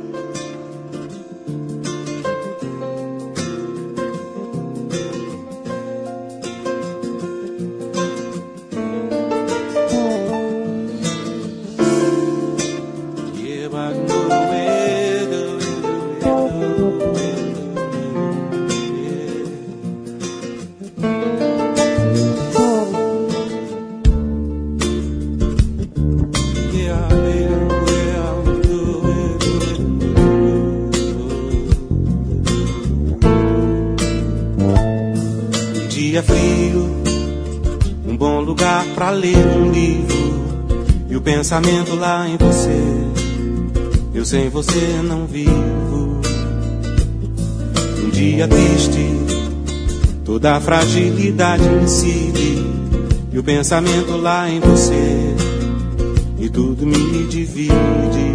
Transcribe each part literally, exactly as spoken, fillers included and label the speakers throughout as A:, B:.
A: Dia frio, um bom lugar pra ler um livro, e o pensamento lá em você. Eu sem você não vivo. Um dia triste, toda a fragilidade incide, e o pensamento lá em você, e tudo me divide.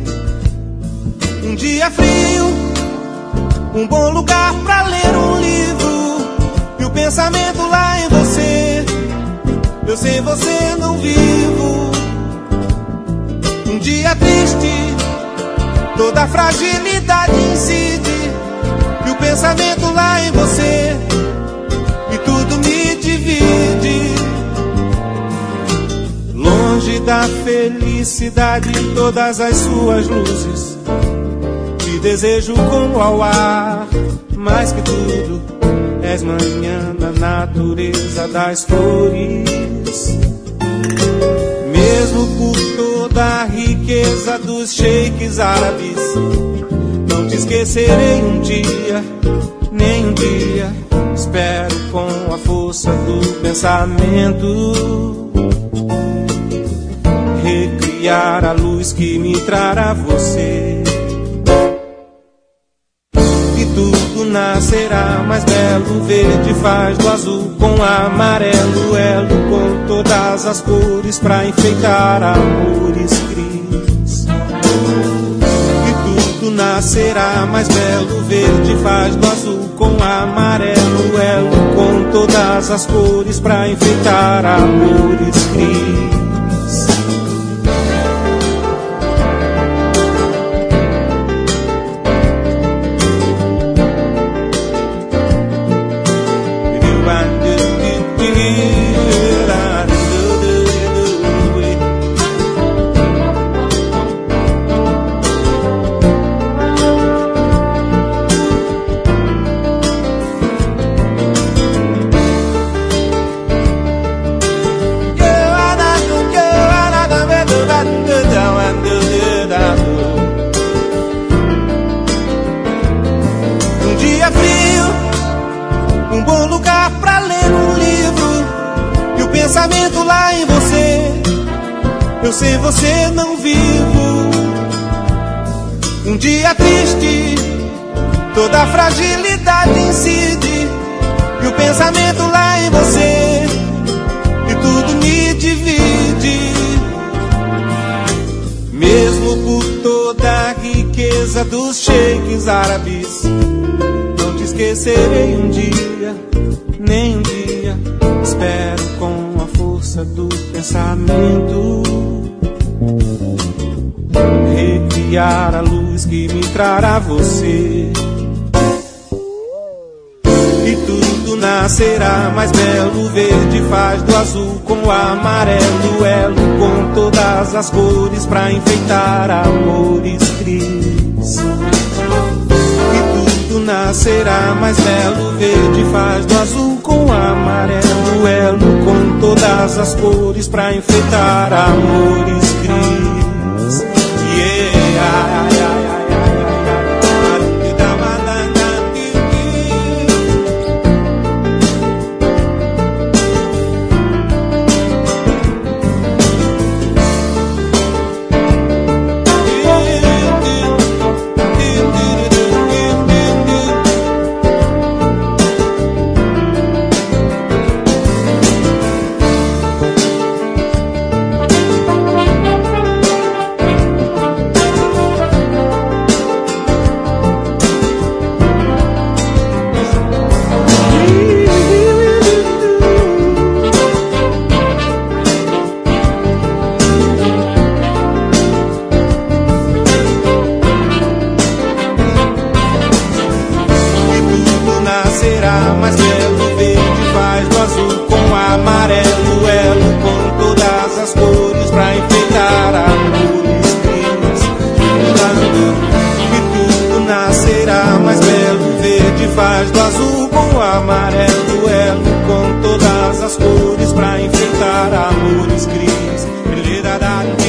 A: Um dia frio, um bom lugar pra ler um livro, e o pensamento lá em você. Eu sem você não vivo. Um dia triste, toda a fragilidade incide, e o pensamento lá em você, e tudo me divide. Longe da felicidade e todas as suas luzes, te desejo como ao ar, mais que tudo és manhã da natureza das flores. Mesmo por toda a riqueza dos sheiks árabes, não te esquecerei um dia, nem um dia. Espero com a força do pensamento recriar a luz que me trará você. Tudo nascerá mais belo, verde faz do azul com amarelo, elo com todas as cores pra enfeitar amores cris. E tudo nascerá mais belo, verde faz do azul com amarelo, elo com todas as cores pra enfeitar amores cris. Pensamento lá em você, eu sem você não vivo. Um dia triste, toda a fragilidade incide, e o pensamento lá em você, e tudo me divide. Mesmo por toda a riqueza dos sheiks árabes, não te esquecerei um dia, nem um dia. Espero com a força do pensamento recriar a luz que me trará você. E tudo nascerá mais belo, verde faz do azul com o amarelo, elo com todas as cores pra enfeitar amores cris. E tudo nascerá mais belo, verde faz do azul com o amarelo, elo com todas as cores pra enfeitar amores cris. Yeah, yeah, yeah. Faz do azul com o amarelo, elo com todas as cores pra enfrentar amores, cris.